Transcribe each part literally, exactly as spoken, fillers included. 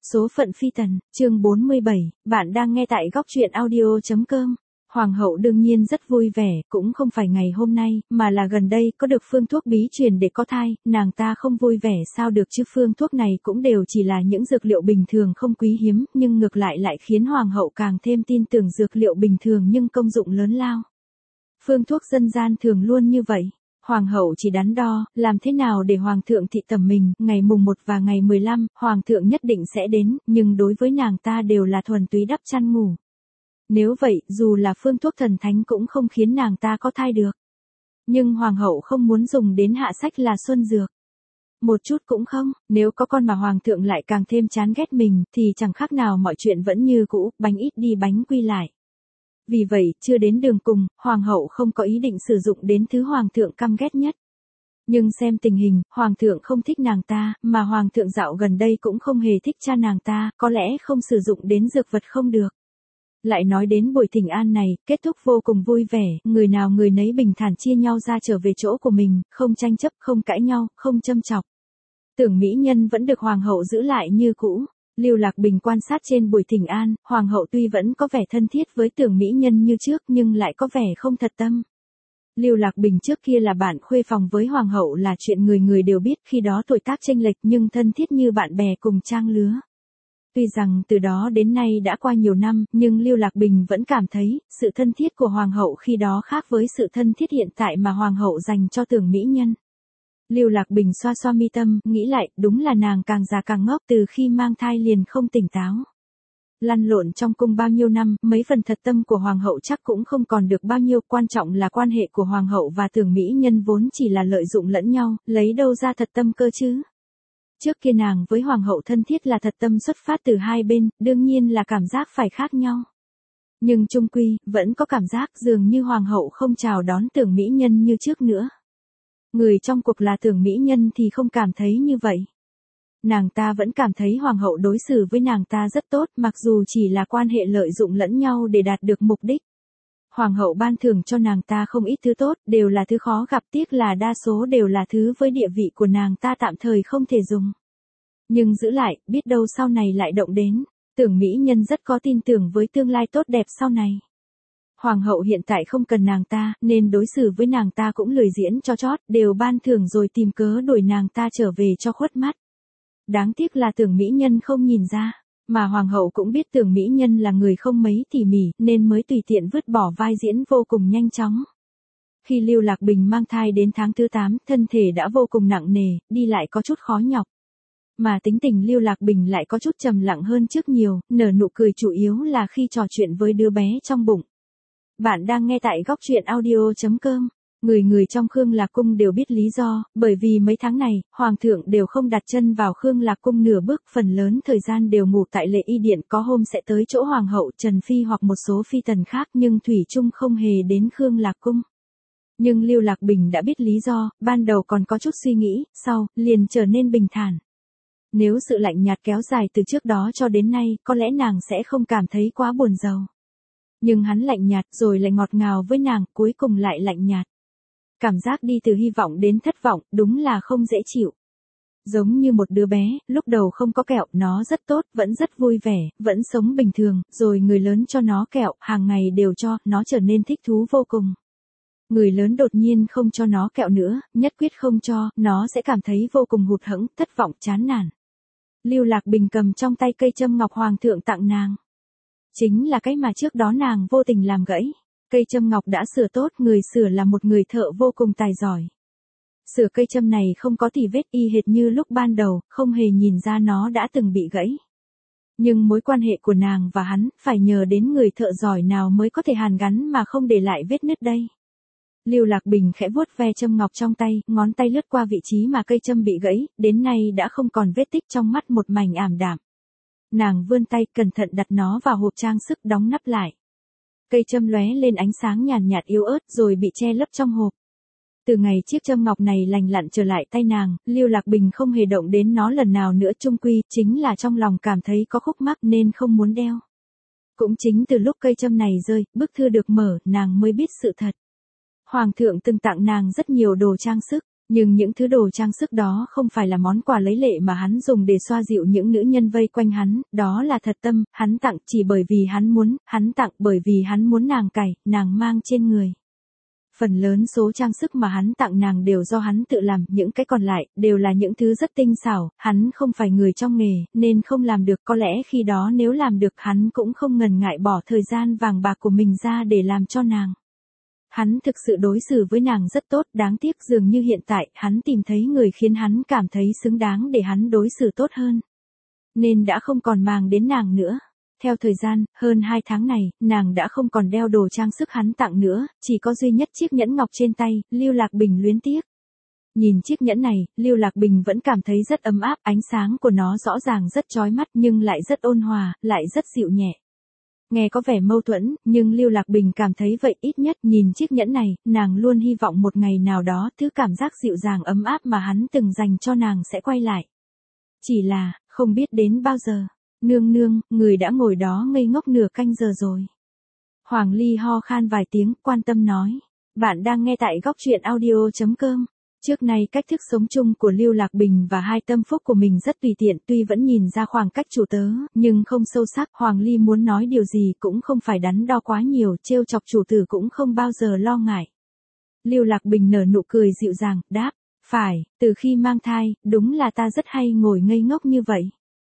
Số phận phi tần, chương bốn mươi bảy, bạn đang nghe tại góc truyện audio.com. Hoàng hậu đương nhiên rất vui vẻ, cũng không phải ngày hôm nay, mà là gần đây có được phương thuốc bí truyền để có thai, nàng ta không vui vẻ sao được chứ, phương thuốc này cũng đều chỉ là những dược liệu bình thường không quý hiếm, nhưng ngược lại lại khiến hoàng hậu càng thêm tin tưởng dược liệu bình thường nhưng công dụng lớn lao. Phương thuốc dân gian thường luôn như vậy. Hoàng hậu chỉ đắn đo, làm thế nào để hoàng thượng thị tẩm mình, ngày mùng một và ngày mười lăm, hoàng thượng nhất định sẽ đến, nhưng đối với nàng ta đều là thuần túy đắp chăn ngủ. Nếu vậy, dù là phương thuốc thần thánh cũng không khiến nàng ta có thai được. Nhưng hoàng hậu không muốn dùng đến hạ sách là xuân dược. Một chút cũng không, nếu có con mà hoàng thượng lại càng thêm chán ghét mình, thì chẳng khác nào mọi chuyện vẫn như cũ, bánh ít đi bánh quy lại. Vì vậy, chưa đến đường cùng, hoàng hậu không có ý định sử dụng đến thứ hoàng thượng căm ghét nhất. Nhưng xem tình hình, hoàng thượng không thích nàng ta, mà hoàng thượng dạo gần đây cũng không hề thích cha nàng ta, có lẽ không sử dụng đến dược vật không được. Lại nói đến buổi thỉnh an này, kết thúc vô cùng vui vẻ, người nào người nấy bình thản chia nhau ra trở về chỗ của mình, không tranh chấp, không cãi nhau, không châm chọc. Tưởng mỹ nhân vẫn được hoàng hậu giữ lại như cũ. Lưu Lạc Bình quan sát trên buổi thỉnh an, hoàng hậu tuy vẫn có vẻ thân thiết với tưởng mỹ nhân như trước nhưng lại có vẻ không thật tâm. Lưu Lạc Bình trước kia là bạn khuê phòng với hoàng hậu là chuyện người người đều biết, khi đó tuổi tác chênh lệch nhưng thân thiết như bạn bè cùng trang lứa. Tuy rằng từ đó đến nay đã qua nhiều năm, nhưng Lưu Lạc Bình vẫn cảm thấy, sự thân thiết của hoàng hậu khi đó khác với sự thân thiết hiện tại mà hoàng hậu dành cho tưởng mỹ nhân. Lưu Lạc Bình xoa xoa mi tâm, nghĩ lại, đúng là nàng càng già càng ngốc, từ khi mang thai liền không tỉnh táo. Lăn lộn trong cung bao nhiêu năm, mấy phần thật tâm của hoàng hậu chắc cũng không còn được bao nhiêu, quan trọng là quan hệ của hoàng hậu và tưởng mỹ nhân vốn chỉ là lợi dụng lẫn nhau, lấy đâu ra thật tâm cơ chứ. Trước kia nàng với hoàng hậu thân thiết là thật tâm xuất phát từ hai bên, đương nhiên là cảm giác phải khác nhau. Nhưng chung quy, vẫn có cảm giác dường như hoàng hậu không chào đón tưởng mỹ nhân như trước nữa. Người trong cuộc là tưởng mỹ nhân thì không cảm thấy như vậy. Nàng ta vẫn cảm thấy hoàng hậu đối xử với nàng ta rất tốt, mặc dù chỉ là quan hệ lợi dụng lẫn nhau để đạt được mục đích. Hoàng hậu ban thưởng cho nàng ta không ít thứ tốt, đều là thứ khó gặp, tiếc là đa số đều là thứ với địa vị của nàng ta tạm thời không thể dùng. Nhưng giữ lại, biết đâu sau này lại động đến, tưởng mỹ nhân rất có tin tưởng với tương lai tốt đẹp sau này. Hoàng hậu hiện tại không cần nàng ta, nên đối xử với nàng ta cũng lười diễn cho chót, đều ban thưởng rồi tìm cớ đuổi nàng ta trở về cho khuất mắt. Đáng tiếc là tưởng mỹ nhân không nhìn ra, mà hoàng hậu cũng biết tưởng mỹ nhân là người không mấy tỉ mỉ, nên mới tùy tiện vứt bỏ vai diễn vô cùng nhanh chóng. Khi Lưu Lạc Bình mang thai đến tháng thứ tám, thân thể đã vô cùng nặng nề, đi lại có chút khó nhọc. Mà tính tình Lưu Lạc Bình lại có chút trầm lặng hơn trước nhiều, nở nụ cười chủ yếu là khi trò chuyện với đứa bé trong bụng. Bạn đang nghe tại góc truyện audio.com. Người người trong Khương Lạc Cung đều biết lý do, bởi vì mấy tháng này, Hoàng thượng đều không đặt chân vào Khương Lạc Cung nửa bước, phần lớn thời gian đều ngủ tại Lệ Y Điện, có hôm sẽ tới chỗ Hoàng hậu, Trần Phi hoặc một số phi tần khác nhưng Thủy Chung không hề đến Khương Lạc Cung. Nhưng Lưu Lạc Bình đã biết lý do, ban đầu còn có chút suy nghĩ, sau, liền trở nên bình thản. Nếu sự lạnh nhạt kéo dài từ trước đó cho đến nay, có lẽ nàng sẽ không cảm thấy quá buồn rầu. Nhưng hắn lạnh nhạt rồi lại ngọt ngào với nàng, cuối cùng lại lạnh nhạt. Cảm giác đi từ hy vọng đến thất vọng, đúng là không dễ chịu. Giống như một đứa bé, lúc đầu không có kẹo, nó rất tốt, vẫn rất vui vẻ, vẫn sống bình thường, rồi người lớn cho nó kẹo, hàng ngày đều cho, nó trở nên thích thú vô cùng. Người lớn đột nhiên không cho nó kẹo nữa, nhất quyết không cho, nó sẽ cảm thấy vô cùng hụt hẫng, thất vọng, chán nản. Lưu Lạc Bình cầm trong tay cây châm ngọc hoàng thượng tặng nàng. Chính là cái mà trước đó nàng vô tình làm gãy. Cây châm ngọc đã sửa tốt, người sửa là một người thợ vô cùng tài giỏi. Sửa cây châm này không có tì vết, y hệt như lúc ban đầu, không hề nhìn ra nó đã từng bị gãy. Nhưng mối quan hệ của nàng và hắn, phải nhờ đến người thợ giỏi nào mới có thể hàn gắn mà không để lại vết nứt đây. Lưu Lạc Bình khẽ vuốt ve châm ngọc trong tay, ngón tay lướt qua vị trí mà cây châm bị gãy, đến nay đã không còn vết tích, trong mắt một mảnh ảm đạm. Nàng vươn tay cẩn thận đặt nó vào hộp trang sức đóng nắp lại. Cây châm lóe lên ánh sáng nhàn nhạt yếu ớt rồi bị che lấp trong hộp. Từ ngày chiếc châm ngọc này lành lặn trở lại tay nàng, Lưu Lạc Bình không hề động đến nó lần nào nữa, chung quy chính là trong lòng cảm thấy có khúc mắc nên không muốn đeo. Cũng chính từ lúc cây châm này rơi, bức thư được mở, nàng mới biết sự thật. Hoàng thượng từng tặng nàng rất nhiều đồ trang sức. Nhưng những thứ đồ trang sức đó không phải là món quà lấy lệ mà hắn dùng để xoa dịu những nữ nhân vây quanh hắn, đó là thật tâm, hắn tặng chỉ bởi vì hắn muốn, hắn tặng bởi vì hắn muốn nàng cài, nàng mang trên người. Phần lớn số trang sức mà hắn tặng nàng đều do hắn tự làm, những cái còn lại, đều là những thứ rất tinh xảo, hắn không phải người trong nghề, nên không làm được, có lẽ khi đó nếu làm được hắn cũng không ngần ngại bỏ thời gian vàng bạc của mình ra để làm cho nàng. Hắn thực sự đối xử với nàng rất tốt, đáng tiếc dường như hiện tại, hắn tìm thấy người khiến hắn cảm thấy xứng đáng để hắn đối xử tốt hơn. Nên đã không còn màng đến nàng nữa. Theo thời gian, hơn hai tháng này, nàng đã không còn đeo đồ trang sức hắn tặng nữa, chỉ có duy nhất chiếc nhẫn ngọc trên tay, Lưu Lạc Bình luyến tiếc. Nhìn chiếc nhẫn này, Lưu Lạc Bình vẫn cảm thấy rất ấm áp, ánh sáng của nó rõ ràng rất chói mắt nhưng lại rất ôn hòa, lại rất dịu nhẹ. Nghe có vẻ mâu thuẫn, nhưng Lưu Lạc Bình cảm thấy vậy, ít nhất nhìn chiếc nhẫn này, nàng luôn hy vọng một ngày nào đó thứ cảm giác dịu dàng ấm áp mà hắn từng dành cho nàng sẽ quay lại. Chỉ là, không biết đến bao giờ. Nương nương, người đã ngồi đó ngây ngốc nửa canh giờ rồi. Hoàng Ly ho khan vài tiếng, quan tâm nói. Bạn đang nghe tại góc truyện audio chấm com. Trước nay cách thức sống chung của Lưu Lạc Bình và hai tâm phúc của mình rất tùy tiện, tuy vẫn nhìn ra khoảng cách chủ tớ, nhưng không sâu sắc. Hoàng Ly muốn nói điều gì cũng không phải đắn đo quá nhiều, trêu chọc chủ tử cũng không bao giờ lo ngại. Lưu Lạc Bình nở nụ cười dịu dàng, đáp, phải, từ khi mang thai, đúng là ta rất hay ngồi ngây ngốc như vậy.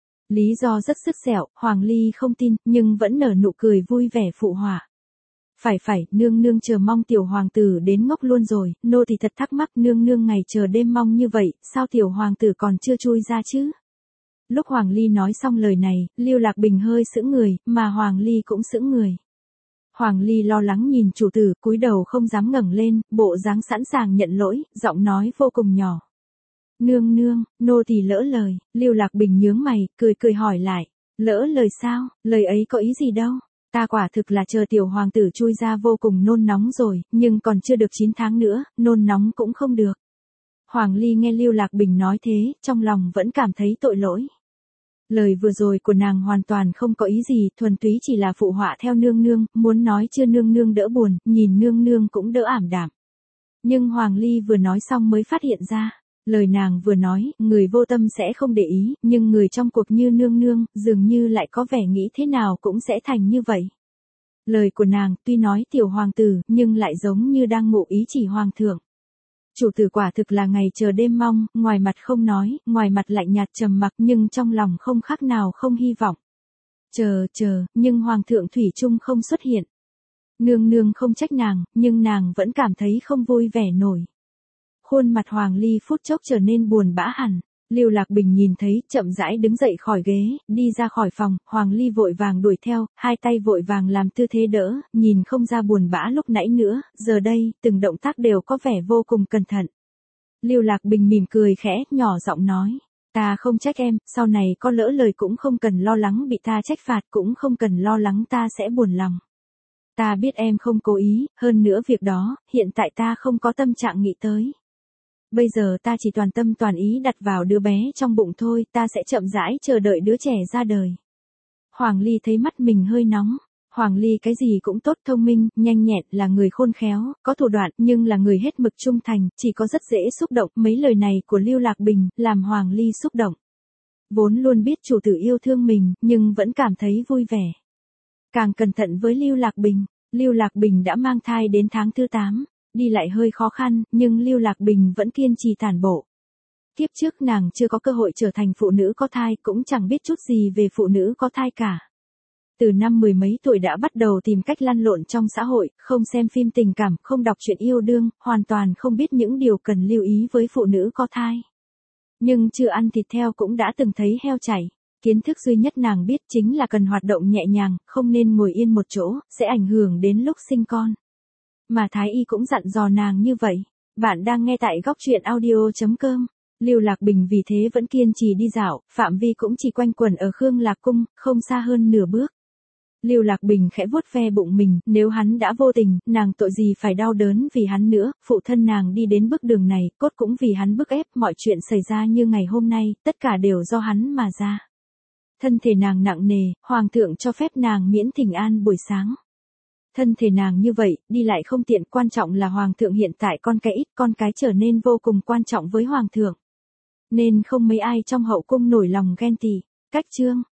Lý do rất sứt sẹo, Hoàng Ly không tin, nhưng vẫn nở nụ cười vui vẻ phụ họa. Phải phải, nương nương chờ mong tiểu hoàng tử đến ngốc luôn rồi, nô thì thật thắc mắc nương nương ngày chờ đêm mong như vậy, sao tiểu hoàng tử còn chưa chui ra chứ? Lúc Hoàng Ly nói xong lời này, Lưu Lạc Bình hơi sững người, mà Hoàng Ly cũng sững người. Hoàng Ly lo lắng nhìn chủ tử, cúi đầu không dám ngẩng lên, bộ dáng sẵn sàng nhận lỗi, giọng nói vô cùng nhỏ. Nương nương, nô tỳ lỡ lời, Lưu Lạc Bình nhướng mày, cười cười hỏi lại, lỡ lời sao, lời ấy có ý gì đâu, ta quả thực là chờ tiểu hoàng tử chui ra vô cùng nôn nóng rồi, nhưng còn chưa được chín tháng nữa, nôn nóng cũng không được. Hoàng Ly nghe Lưu Lạc Bình nói thế, trong lòng vẫn cảm thấy tội lỗi. Lời vừa rồi của nàng hoàn toàn không có ý gì, thuần túy chỉ là phụ họa theo nương nương, muốn nói chưa nương nương đỡ buồn, nhìn nương nương cũng đỡ ảm đạm. Nhưng Hoàng Ly vừa nói xong mới phát hiện ra. Lời nàng vừa nói, người vô tâm sẽ không để ý, nhưng người trong cuộc như nương nương, dường như lại có vẻ nghĩ thế nào cũng sẽ thành như vậy. Lời của nàng, tuy nói tiểu hoàng tử, nhưng lại giống như đang ngụ ý chỉ hoàng thượng. Chủ tử quả thực là ngày chờ đêm mong, ngoài mặt không nói, ngoài mặt lạnh nhạt trầm mặc nhưng trong lòng không khác nào không hy vọng. Chờ, chờ, nhưng hoàng thượng thủy chung không xuất hiện. Nương nương không trách nàng, nhưng nàng vẫn cảm thấy không vui vẻ nổi. Khuôn mặt Hoàng Ly phút chốc trở nên buồn bã hẳn. Lưu Lạc Bình nhìn thấy, chậm rãi đứng dậy khỏi ghế, đi ra khỏi phòng, Hoàng Ly vội vàng đuổi theo, hai tay vội vàng làm tư thế đỡ, nhìn không ra buồn bã lúc nãy nữa, giờ đây, từng động tác đều có vẻ vô cùng cẩn thận. Lưu Lạc Bình mỉm cười khẽ, nhỏ giọng nói, ta không trách em, sau này có lỡ lời cũng không cần lo lắng bị ta trách phạt, cũng không cần lo lắng ta sẽ buồn lòng. Ta biết em không cố ý, hơn nữa việc đó, hiện tại ta không có tâm trạng nghĩ tới. Bây giờ ta chỉ toàn tâm toàn ý đặt vào đứa bé trong bụng thôi, ta sẽ chậm rãi chờ đợi đứa trẻ ra đời. Hoàng Ly thấy mắt mình hơi nóng. Hoàng Ly cái gì cũng tốt, thông minh, nhanh nhẹn, là người khôn khéo, có thủ đoạn, nhưng là người hết mực trung thành, chỉ có rất dễ xúc động. Mấy lời này của Lưu Lạc Bình, làm Hoàng Ly xúc động. Vốn luôn biết chủ tử yêu thương mình, nhưng vẫn cảm thấy vui vẻ. Càng cẩn thận với Lưu Lạc Bình, Lưu Lạc Bình đã mang thai đến tháng thứ tám. Đi lại hơi khó khăn, nhưng Lưu Lạc Bình vẫn kiên trì tản bộ. Kiếp trước nàng chưa có cơ hội trở thành phụ nữ có thai, cũng chẳng biết chút gì về phụ nữ có thai cả. Từ năm mười mấy tuổi đã bắt đầu tìm cách lăn lộn trong xã hội, không xem phim tình cảm, không đọc truyện yêu đương, hoàn toàn không biết những điều cần lưu ý với phụ nữ có thai. Nhưng chưa ăn thịt heo cũng đã từng thấy heo chảy. Kiến thức duy nhất nàng biết chính là cần hoạt động nhẹ nhàng, không nên ngồi yên một chỗ, sẽ ảnh hưởng đến lúc sinh con. Mà Thái Y cũng dặn dò nàng như vậy. Bạn đang nghe tại góc truyện audio chấm com. Lưu Lạc Bình vì thế vẫn kiên trì đi dạo, phạm vi cũng chỉ quanh quẩn ở Khương Lạc Cung, không xa hơn nửa bước. Lưu Lạc Bình khẽ vuốt ve bụng mình, nếu hắn đã vô tình, nàng tội gì phải đau đớn vì hắn nữa, phụ thân nàng đi đến bước đường này, cốt cũng vì hắn bức ép, mọi chuyện xảy ra như ngày hôm nay, tất cả đều do hắn mà ra. Thân thể nàng nặng nề, hoàng thượng cho phép nàng miễn thỉnh an buổi sáng. Thân thể nàng như vậy, đi lại không tiện, quan trọng là hoàng thượng hiện tại con cái ít, con cái trở nên vô cùng quan trọng với hoàng thượng. Nên không mấy ai trong hậu cung nổi lòng ghen tị. Cách chương